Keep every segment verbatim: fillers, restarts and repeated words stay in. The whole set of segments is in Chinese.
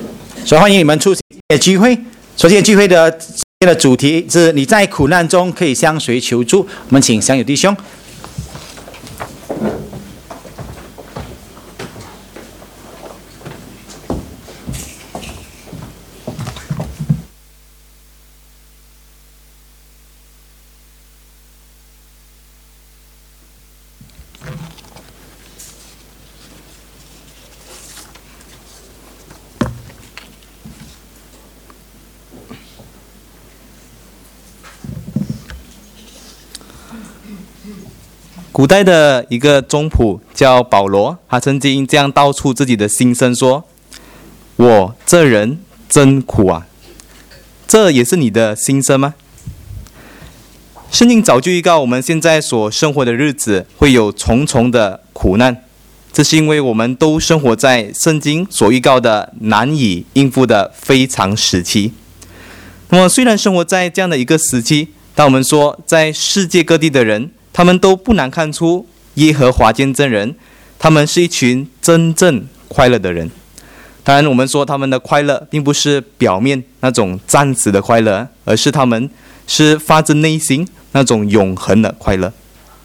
所以欢迎你们出席聚会。首先聚会的的主题是你在苦难中可以向谁求助？我们请香友弟兄。 古代的一个宗仆叫保罗，他曾经这样道出自己的心声说：我这人真苦啊！这也是你的心声吗？圣经早就预告我们现在所生活的日子会有重重的苦难，这是因为我们都生活在圣经所预告的难以应付的非常时期。那么虽然生活在这样的一个时期，但我们说在世界各地的人，他们都不难看出耶和华见证人，他们是一群真正快乐的人。当然我们说他们的快乐并不是表面那种暂时的快乐，而是他们是发自内心那种永恒的快乐。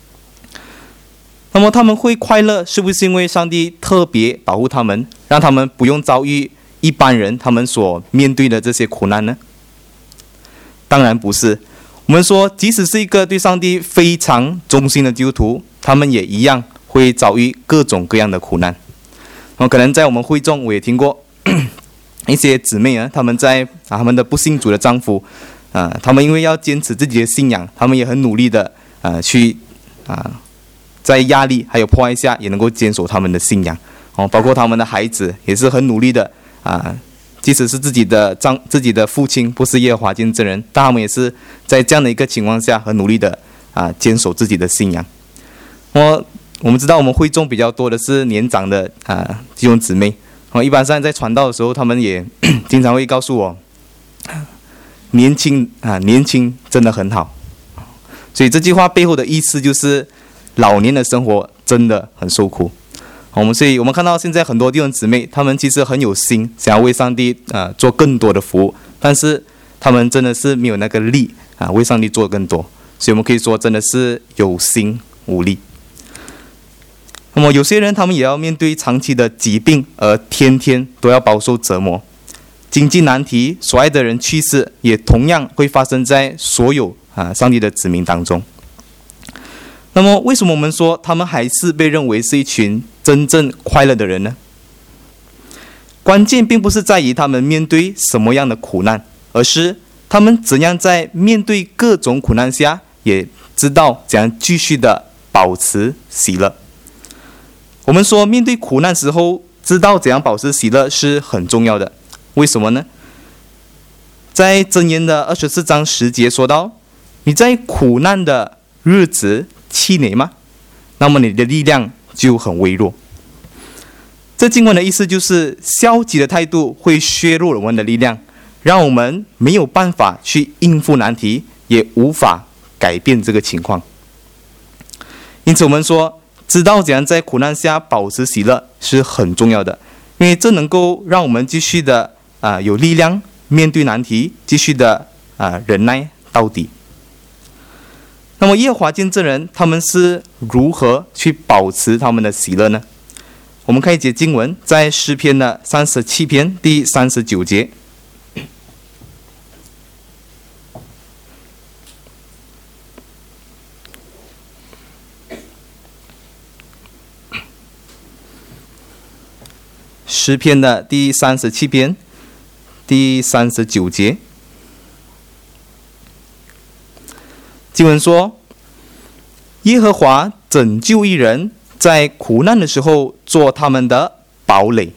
那么他们会快乐，是不是因为上帝特别保护他们，让他们不用遭遇一般人他们所面对的这些苦难呢？当然不是。我们说即使是一个对上帝非常忠心的基督徒，他们也一样会遭遇各种各样的苦难。可能在我们会中我也听过一些姊妹啊，他们在啊他们的不信主的丈夫啊，他们因为要坚持自己的信仰，他们也很努力的啊去啊在压力还有迫害下也能够坚守他们的信仰哦，包括他们的孩子也是很努力的啊，即使是自己的丈自己的父亲不是耶和华见证人，但他们也是在这样的一个情况下很努力的啊坚守自己的信仰。我我们知道我们会众比较多的是年长的啊弟兄姊妹，哦，一般上在传道的时候，他们也经常会告诉我，年轻啊年轻真的很好。所以这句话背后的意思就是，老年的生活真的很受苦。我们所以我们看到现在很多弟兄姊妹，他们其实很有心，想要为上帝啊、呃、做更多的服务，但是他们真的是没有那个力啊为上帝做更多，所以我们可以说真的是有心无力。那么有些人他们也要面对长期的疾病，而天天都要饱受折磨，经济难题，所爱的人去世，也同样会发生在所有啊上帝的子民当中。那么为什么我们说他们还是被认为是一群真正快乐的人呢？关键并不是在于他们面对什么样的苦难，而是他们怎样在面对各种苦难下，也知道怎样继续的保持喜乐。我们说面对苦难时候，知道怎样保持喜乐是很重要的。为什么呢？在箴言的二十四章十节说到，你在苦难的日子气馁吗？那么你的力量就很微弱。这经文的意思就是，消极的态度会削弱我们的力量，让我们没有办法去应付难题，也无法改变这个情况。因此我们说，知道怎样在苦难下保持喜乐是很重要的，因为这能够让我们继续的啊、呃、有力量面对难题，继续的啊、呃、忍耐到底。那么耶和华见证人他们是如何去保持他们的喜乐呢？我们看一节经文，在诗篇的三十七篇第三十九节。诗篇的第三十七篇第三十九节，经文说：耶和华拯救一人，在苦难的时候做他们的堡垒。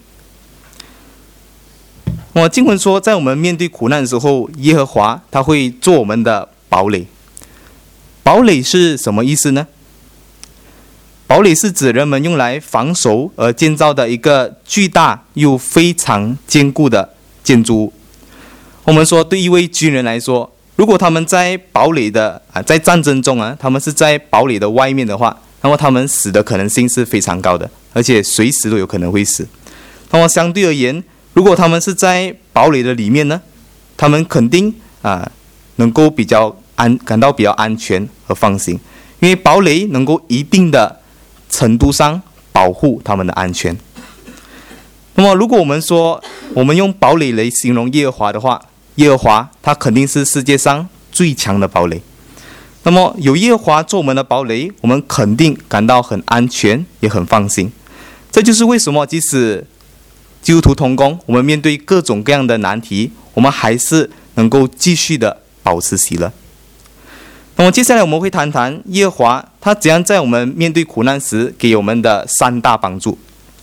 我经文说，在我们面对苦难的时候，耶和华他会做我们的堡垒。堡垒是什么意思呢？堡垒是指人们用来防守而建造的一个巨大又非常坚固的建筑物。我们说，对一位军人来说，如果他们在堡垒的啊，在战争中啊，他们是在堡垒的外面的话，那么他们死的可能性是非常高的，而且随时都有可能会死。那么相对而言， 如果他们是在堡垒的里面呢，他们肯定啊、呃、能够比较安感到比较安全和放心，因为堡垒能够一定的程度上保护他们的安全。那么如果我们说我们用堡垒来形容耶和华的话，耶和华他肯定是世界上最强的堡垒。那么有耶和华做我们的堡垒，我们肯定感到很安全，也很放心。这就是为什么即使基督徒同工，我们面对各种各样的难题，我们还是能够继续的保持喜乐。那么接下来我们会谈谈耶和华他怎样在我们面对苦难时给我们的三大帮助。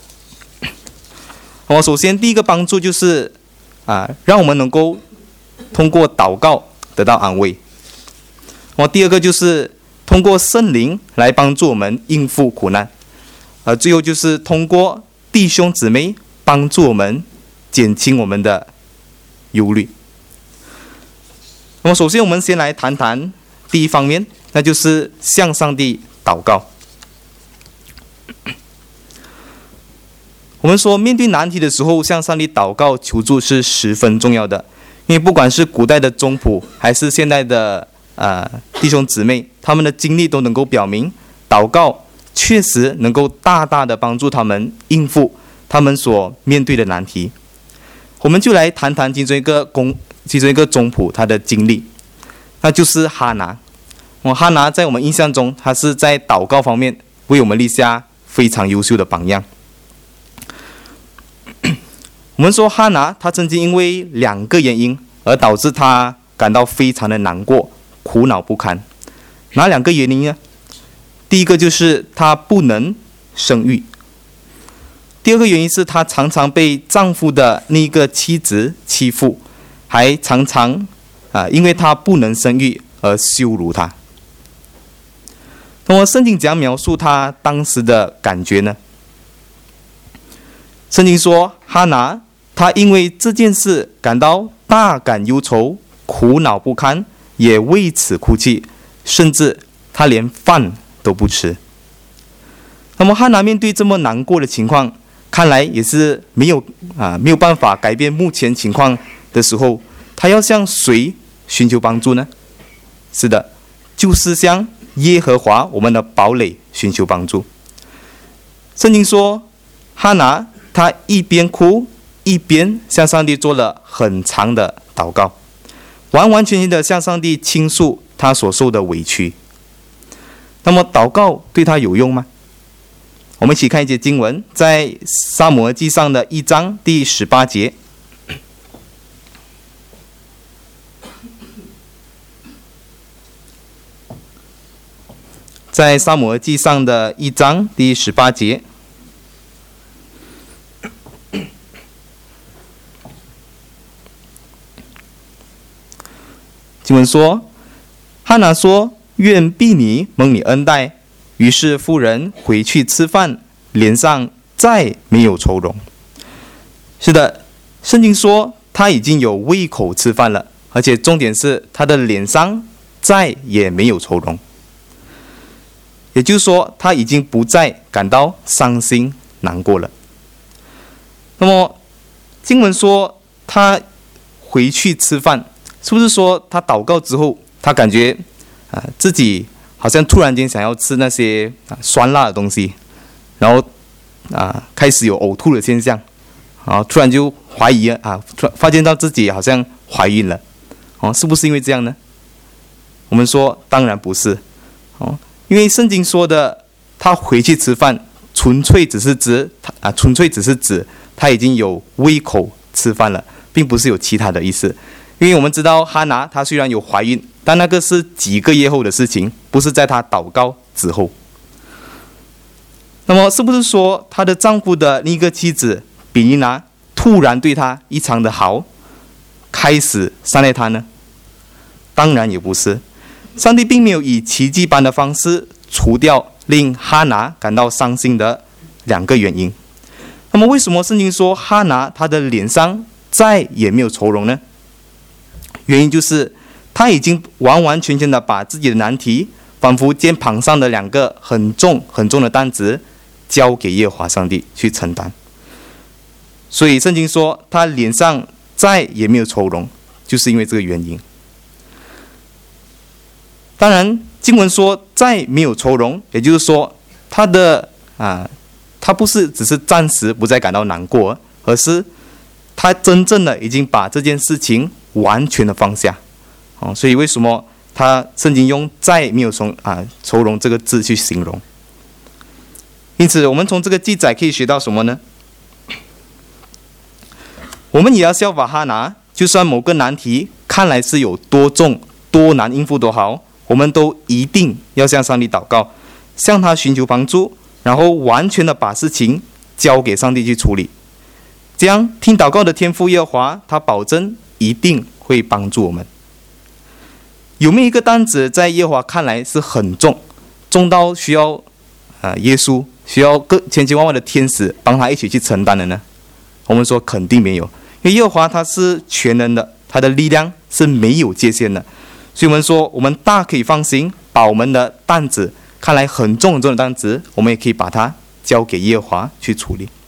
那么首先第一个帮助就是啊，让我们能够通过祷告得到安慰。那么第二个就是通过圣灵来帮助我们应付苦难。而最后就是通过弟兄姊妹帮助我们减轻我们的忧虑。那么首先我们先来谈谈第一方面，那就是向上帝祷告。我们说面对难题的时候，向上帝祷告求助是十分重要的，因为不管是古代的宗仆还是现代的呃弟兄姊妹，他们的经历都能够表明，祷告确实能够大大的帮助他们应付他们所面对的难题。我们就来谈谈其中一个公其中一个宗仆他的经历，那就是哈拿。哦，哈拿在我们印象中，他是在祷告方面为我们立下非常优秀的榜样。我们说哈拿他曾经因为两个原因而导致他感到非常的难过，苦恼不堪。哪两个原因呢？第一个就是她不能生育，第二个原因是她常常被丈夫的那个妻子欺负，还常常啊、呃，因为她不能生育而羞辱她。那么圣经怎样描述她当时的感觉呢？圣经说哈拿她因为这件事感到大感忧愁，苦恼不堪，也为此哭泣，甚至她连饭都不吃。那么哈拿面对这么难过的情况，看来也是没有啊没有办法改变目前情况的时候，他要向谁寻求帮助呢？是的，就是向耶和华我们的堡垒寻求帮助。圣经说哈拿他一边哭一边向上帝做了很长的祷告，完完全全的向上帝倾诉他所受的委屈。那么祷告对他有用吗？我们一起看一节经文，在撒母耳记上的一章第十八节。在撒母耳记上的一章第十八节，经文说，哈拿说，愿婢女蒙你恩待。于是妇人回去吃饭，脸上再没有愁容。是的，圣经说她已经有胃口吃饭了，而且重点是她的脸上再也没有愁容。也就是说，她已经不再感到伤心难过了。那么经文说她回去吃饭，是不是说她祷告之后，她感觉啊、呃、自己好像突然间想要吃那些、啊、酸辣的东西，然后啊开始有呕吐的现象，然后突然就怀疑啊，突然发现到自己好像怀孕了，哦，是不是因为这样呢？我们说当然不是，哦，因为圣经说的他回去吃饭，纯粹只是指啊，纯粹只是指他已经有胃口吃饭了，并不是有其他的意思。因为我们知道哈拿她虽然有怀孕，但那个是几个月后的事情，不是在她祷告之后。那么是不是说她的丈夫的那个妻子比尼拿突然对她异常的好，开始善待她呢？当然也不是，上帝并没有以奇迹般的方式除掉令哈拿感到伤心的两个原因。那么为什么圣经说哈拿她的脸上再也没有愁容呢？原因就是他已经完完全全的把自己的难题，仿佛肩膀上的两个很重很重的担子，交给耶和华上帝去承担。 所以圣经说他脸上再也没有愁容，就是因为这个原因。当然经文说再没有愁容，也就是说他的啊，他不是只是暂时不再感到难过，而是他真正的已经把这件事情完全的放下。哦，所以为什么他圣经用再没有愁啊愁容这个字去形容？因此我们从这个记载可以学到什么呢？我们也要效法哈拿，就算某个难题看来是有多重多难应付多好，我们都一定要向上帝祷告，向他寻求帮助，然后完全的把事情交给上帝去处理。这样听祷告的天父耶和华，他保证一定会帮助我们。有没有一个担子在耶和华看来是很重，重到需要呃耶稣需要各千千万万的天使帮他一起去承担的呢？我们说肯定没有，因为耶和华他是全能的，他的力量是没有界限的。所以我们说我们大可以放心，把我们的担子看来很重很重的担子，我们也可以把它交给耶和华去处理。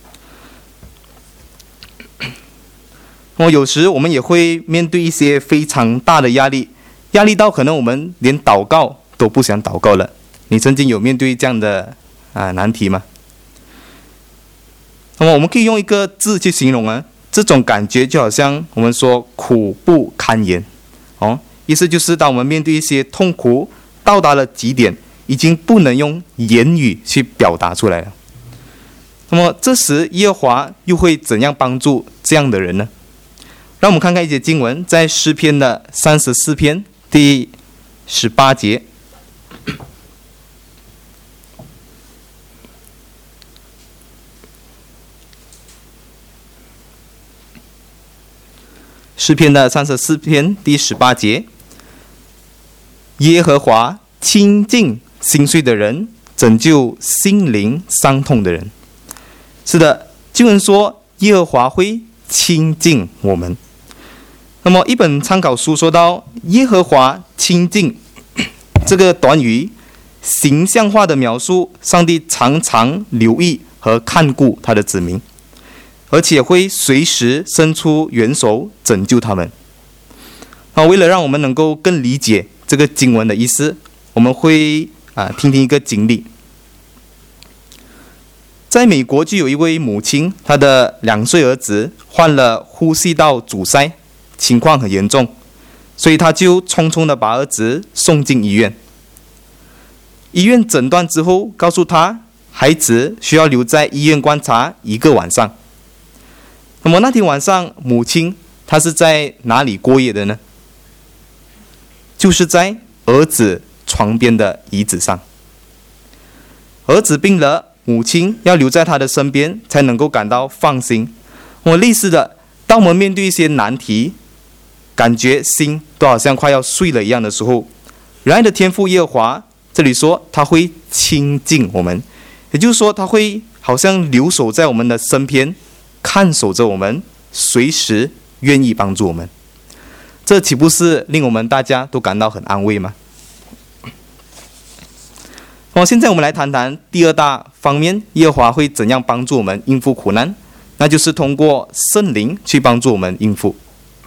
那么有时我们也会面对一些非常大的压力，压力到可能我们连祷告都不想祷告了。你曾经有面对这样的啊难题吗？那么我们可以用一个字去形容啊，这种感觉就好像我们说苦不堪言哦，意思就是当我们面对一些痛苦到达了极点，已经不能用言语去表达出来了。那么这时耶和华又会怎样帮助这样的人呢？让我们看看一节经文，在诗篇的三十四篇第十八节。诗篇的三十四篇第十八节，耶和华亲近心碎的人，拯救心灵伤痛的人。是的，经文说耶和华会亲近我们。那么一本参考书说到耶和华亲近这个短语，形象化的描述上帝常常留意和看顾他的子民，而且会随时伸出援手拯救他们。那为了让我们能够更理解这个经文的意思，我们会啊听听一个经历。在美国就有一位母亲，她的两岁儿子患了呼吸道阻塞，情况很严重，所以她就匆匆的把儿子送进医院。医院诊断之后告诉他，孩子需要留在医院观察一个晚上。那么那天晚上，母亲她是在哪里过夜的呢？就是在儿子床边的椅子上。儿子病了，母亲要留在他的身边，才能够感到放心。我类似的，当我们面对一些难题，感觉心都好像快要碎了一样的时候，仁爱的天父耶和华这里说他会亲近我们，也就是说他会好像留守在我们的身边，看守着我们，随时愿意帮助我们。这岂不是令我们大家都感到很安慰吗？好，现在我们来谈谈第二大方面，耶和华会怎样帮助我们应付苦难，那就是通过圣灵去帮助我们应付。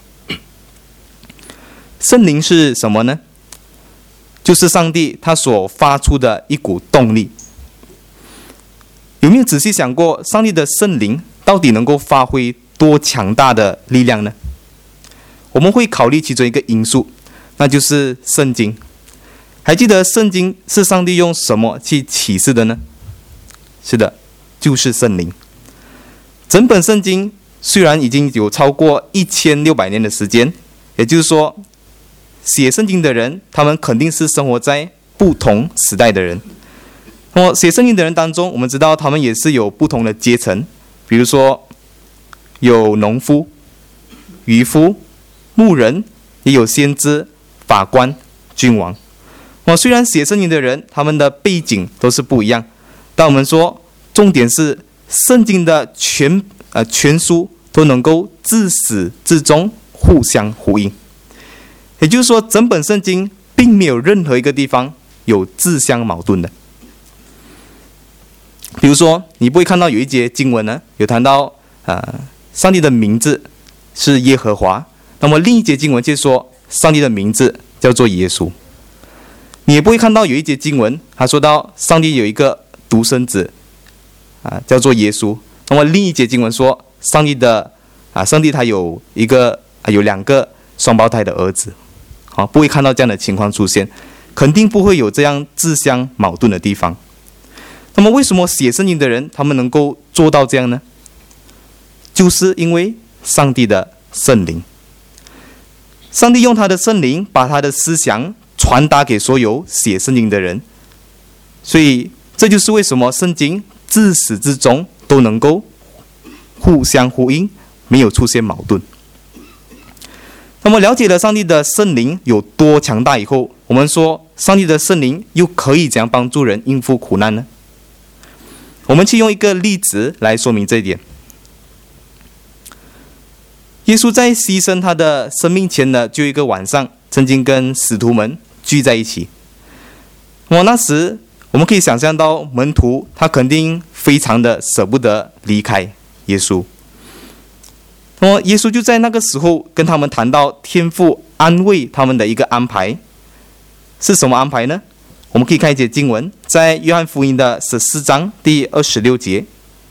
圣灵是什么呢？就是上帝他所发出的一股动力。有没有仔细想过，上帝的圣灵到底能够发挥多强大的力量呢？我们会考虑其中一个因素，那就是圣经。还记得圣经是上帝用什么去启示的呢？是的，就是圣灵。整本圣经虽然已经有超过一千六百年的时间，也就是说写圣经的人他们肯定是生活在不同时代的人。那么写圣经的人当中，我们知道他们也是有不同的阶层，比如说有农夫、渔夫、牧人，也有先知、法官、君王。我虽然写圣经的人他们的背景都是不一样，但我们说重点是圣经的全呃全书都能够自始至终互相呼应，也就是说整本圣经并没有任何一个地方有自相矛盾的。比如说你不会看到有一节经文呢有谈到呃，上帝的名字是耶和华。那么另一节经文就说上帝的名字叫做耶稣。你也不会看到有一节经文他说到上帝有一个独生子啊，叫做耶稣。那么另一节经文说上帝的啊，上帝他有一个、啊、有两个双胞胎的儿子。好，不会看到这样的情况出现，肯定不会有这样自相矛盾的地方。那么为什么写圣经的人他们能够做到这样呢？就是因为上帝的圣灵。上帝用他的圣灵把他的思想传达给所有写圣经的人，所以这就是为什么圣经自始至终都能够互相呼应，没有出现矛盾。那么了解了上帝的圣灵有多强大以后，我们说上帝的圣灵又可以怎样帮助人应付苦难呢？我们去用一个例子来说明这一点。耶稣在牺牲他的生命前的就一个晚上，曾经跟使徒们聚在一起。那么那时我们可以想象到门徒他肯定非常的舍不得离开耶稣。那么耶稣就在那个时候跟他们谈到天父安慰他们的一个安排。是什么安排呢？我们可以看一节经文，在约翰福音的十四章第二十六节。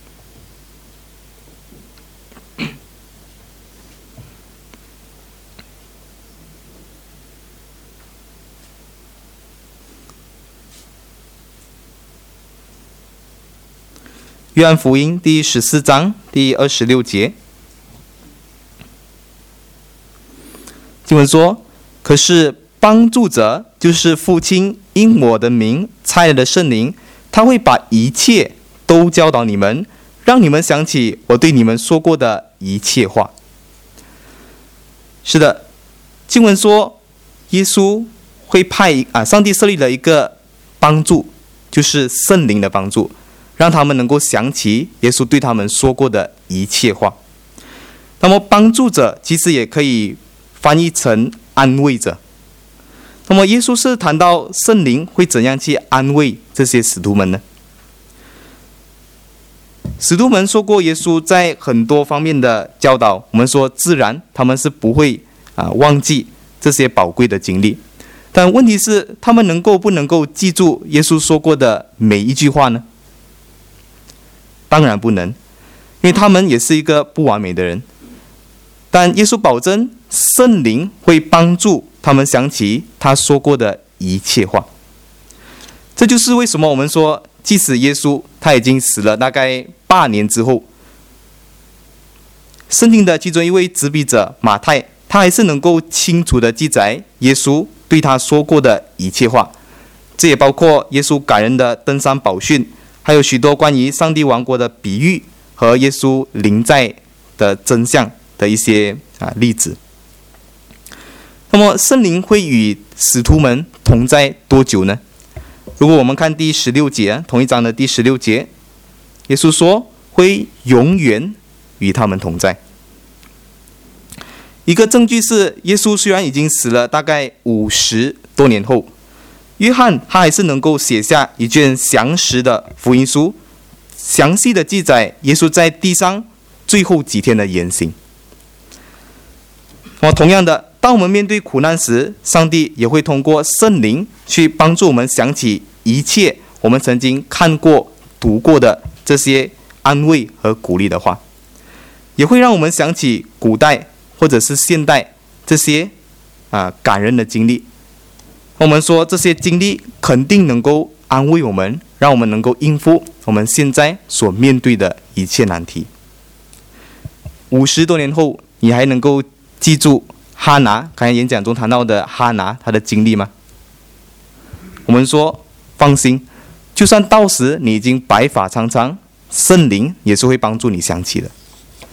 约翰福音第十四章第二十六节，经文说：可是帮助者，就是父亲因我的名差来的圣灵，他会把一切都教导你们，让你们想起我对你们说过的一切话。是的，经文说耶稣会派啊，上帝设立了一个帮助，就是圣灵的帮助，让他们能够想起耶稣对他们说过的一切话。那么帮助者其实也可以翻译成安慰者。那么耶稣是谈到圣灵会怎样去安慰这些使徒们呢？使徒们说过耶稣在很多方面的教导，我们说自然他们是不会啊忘记这些宝贵的经历，但问题是他们能够不能够记住耶稣说过的每一句话呢？当然不能，因为他们也是一个不完美的人。但耶稣保证圣灵会帮助他们想起他说过的一切话。这就是为什么我们说，即使耶稣他已经死了大概八年之后，圣经的其中一位执笔者马太，他还是能够清楚地记载耶稣对他说过的一切话。这也包括耶稣感人的登山宝训，还有许多关于上帝王国的比喻和耶稣临在的真相的一些啊例子。那么圣灵会与使徒们同在多久呢？如果我们看第十六节，同一章的第十六节，耶稣说会永远与他们同在。一个证据是，耶稣虽然已经死了大概五十多年后，约翰他还是能够写下一卷详实的福音书，详细的记载耶稣在地上最后几天的言行。那么同样的，当我们面对苦难时，上帝也会通过圣灵去帮助我们想起一切我们曾经看过读过的这些安慰和鼓励的话，也会让我们想起古代或者是现代这些啊感人的经历。我们说这些经历肯定能够安慰我们，让我们能够应付我们现在所面对的一切难题。五十多年后，你还能够记住哈拿刚才演讲中谈到的哈拿她的经历吗？我们说放心，就算到时你已经白发苍苍，圣灵也是会帮助你想起的。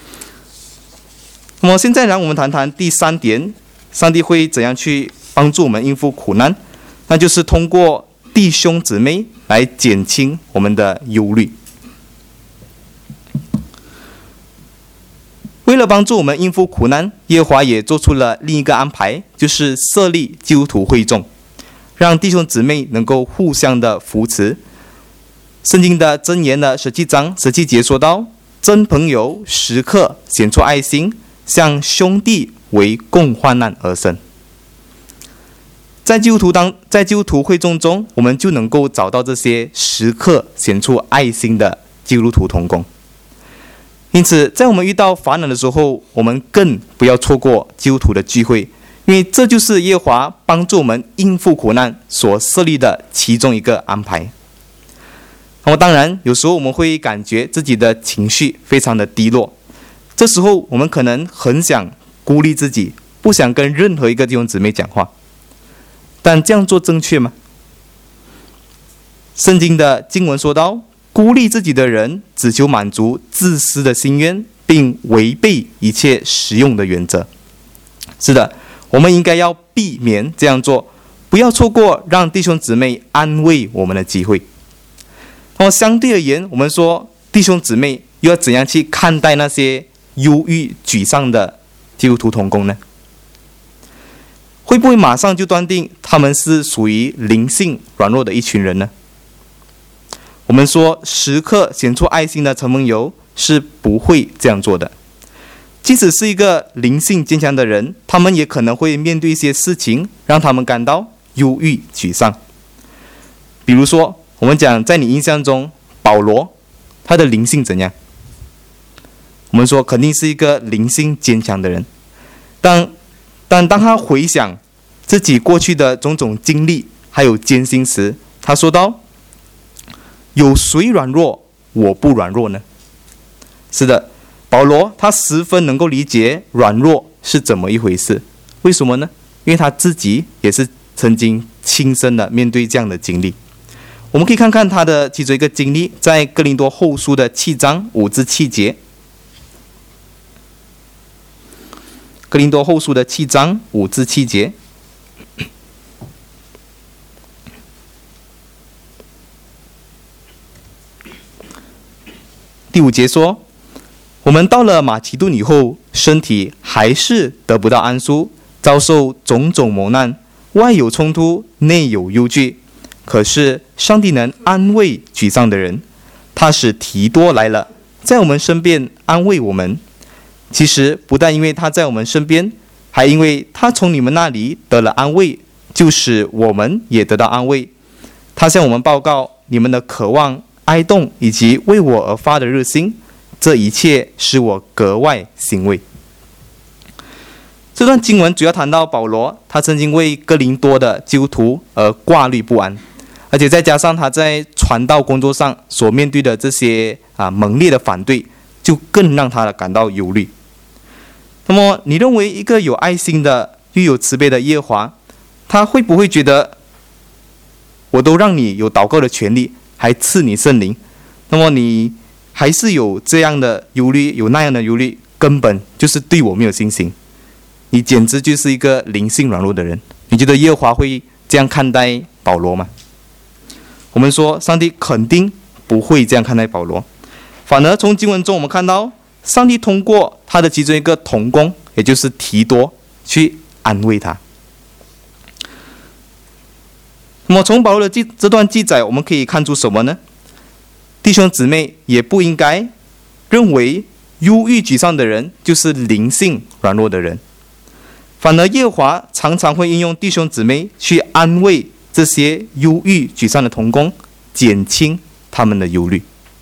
那么现在让我们谈谈第三点，上帝会怎样去帮助我们应付苦难，那就是通过弟兄姊妹来减轻我们的忧虑。为了帮助我们应付苦难，耶和华也做出了另一个安排，就是设立基督徒会众，让弟兄姊妹能够互相的扶持。圣经的箴言的十七章十七节说到， 真朋友时刻显出爱心，像兄弟为共患难而生。在基督徒当在基督徒会众中，我们就能够找到这些时刻显出爱心的基督徒同工。因此，在我们遇到烦恼的时候，我们更不要错过基督徒的聚会，因为这就是耶和华帮助我们应付苦难所设立的其中一个安排。那么当然，有时候我们会感觉自己的情绪非常的低落，这时候我们可能很想孤立自己，不想跟任何一个弟兄姊妹讲话。但这样做正确吗？圣经的经文说到，孤立自己的人只求满足自私的心愿，并违背一切实用的原则。是的，我们应该要避免这样做，不要错过让弟兄姊妹安慰我们的机会。那么相对而言，我们说弟兄姊妹又要怎样去看待那些忧郁沮丧的基督徒同工呢？会不会马上就断定他们是属于灵性软弱的一群人呢？我们说时刻显出爱心的陈朋友是不会这样做的。即使是一个灵性坚强的人，他们也可能会面对一些事情让他们感到忧郁沮丧。比如说，我们讲在你印象中保罗他的灵性怎样？我们说肯定是一个灵性坚强的人。当但当他回想自己过去的种种经历还有艰辛时，他说道，有谁软弱我不软弱呢？是的，保罗他十分能够理解软弱是怎么一回事。为什么呢？因为他自己也是曾经亲身的面对这样的经历。我们可以看看他的其中一个经历，在哥林多后书的七章五至七节。哥林多后书的七章五至七节，第五节说，我们到了马其顿以后，身体还是得不到安舒，遭受种种磨难，外有冲突，内有忧惧。可是上帝能安慰沮丧的人，他使提多来了，在我们身边安慰我们。其实不但因为他在我们身边，还因为他从你们那里得了安慰，就使我们也得到安慰。他向我们报告你们的渴望、哀动以及为我而发的热心，这一切使我格外欣慰。这段经文主要谈到保罗，他曾经为哥林多的基督徒而挂虑不安，而且再加上他在传道工作上所面对的这些啊猛烈的反对，就更让他感到忧虑。那么你认为一个有爱心的又有慈悲的耶和华，他会不会觉得我都让你有祷告的权利，还赐你圣灵，那么你还是有这样的忧虑，有那样的忧虑，根本就是对我没有信心，你简直就是一个灵性软弱的人。你觉得耶和华会这样看待保罗吗？我们说上帝肯定不会这样看待保罗，反而从经文中我们看到上帝通过他的其中一个同工，也就是提多，去安慰他。那么从保罗的记这段记载，我们可以看出什么呢？弟兄姊妹也不应该认为忧郁沮丧的人就是灵性软弱的人，反而耶和华常常会应用弟兄姊妹去安慰这些忧郁沮丧的同工，减轻他们的忧虑。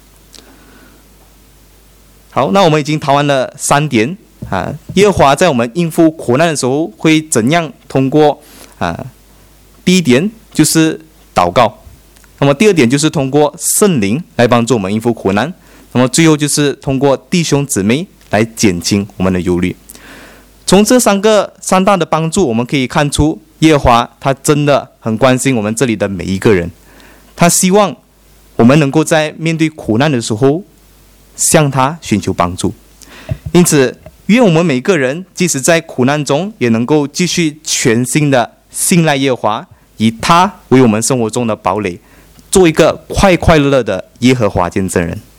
好，那我们已经谈完了三点啊，耶和华在我们应付苦难的时候会怎样通过啊？第一点就是祷告，那么第二点就是通过圣灵来帮助我们应付苦难，那么最后就是通过弟兄姊妹来减轻我们的忧虑。从这三个三大的帮助，我们可以看出耶和华他真的很关心我们这里的每一个人，他希望我们能够在面对苦难的时候向他寻求帮助。因此愿我们每个人即使在苦难中也能够继续全心的信赖耶和华，以他为我们生活中的堡垒，做一个快快乐乐的耶和华见证人。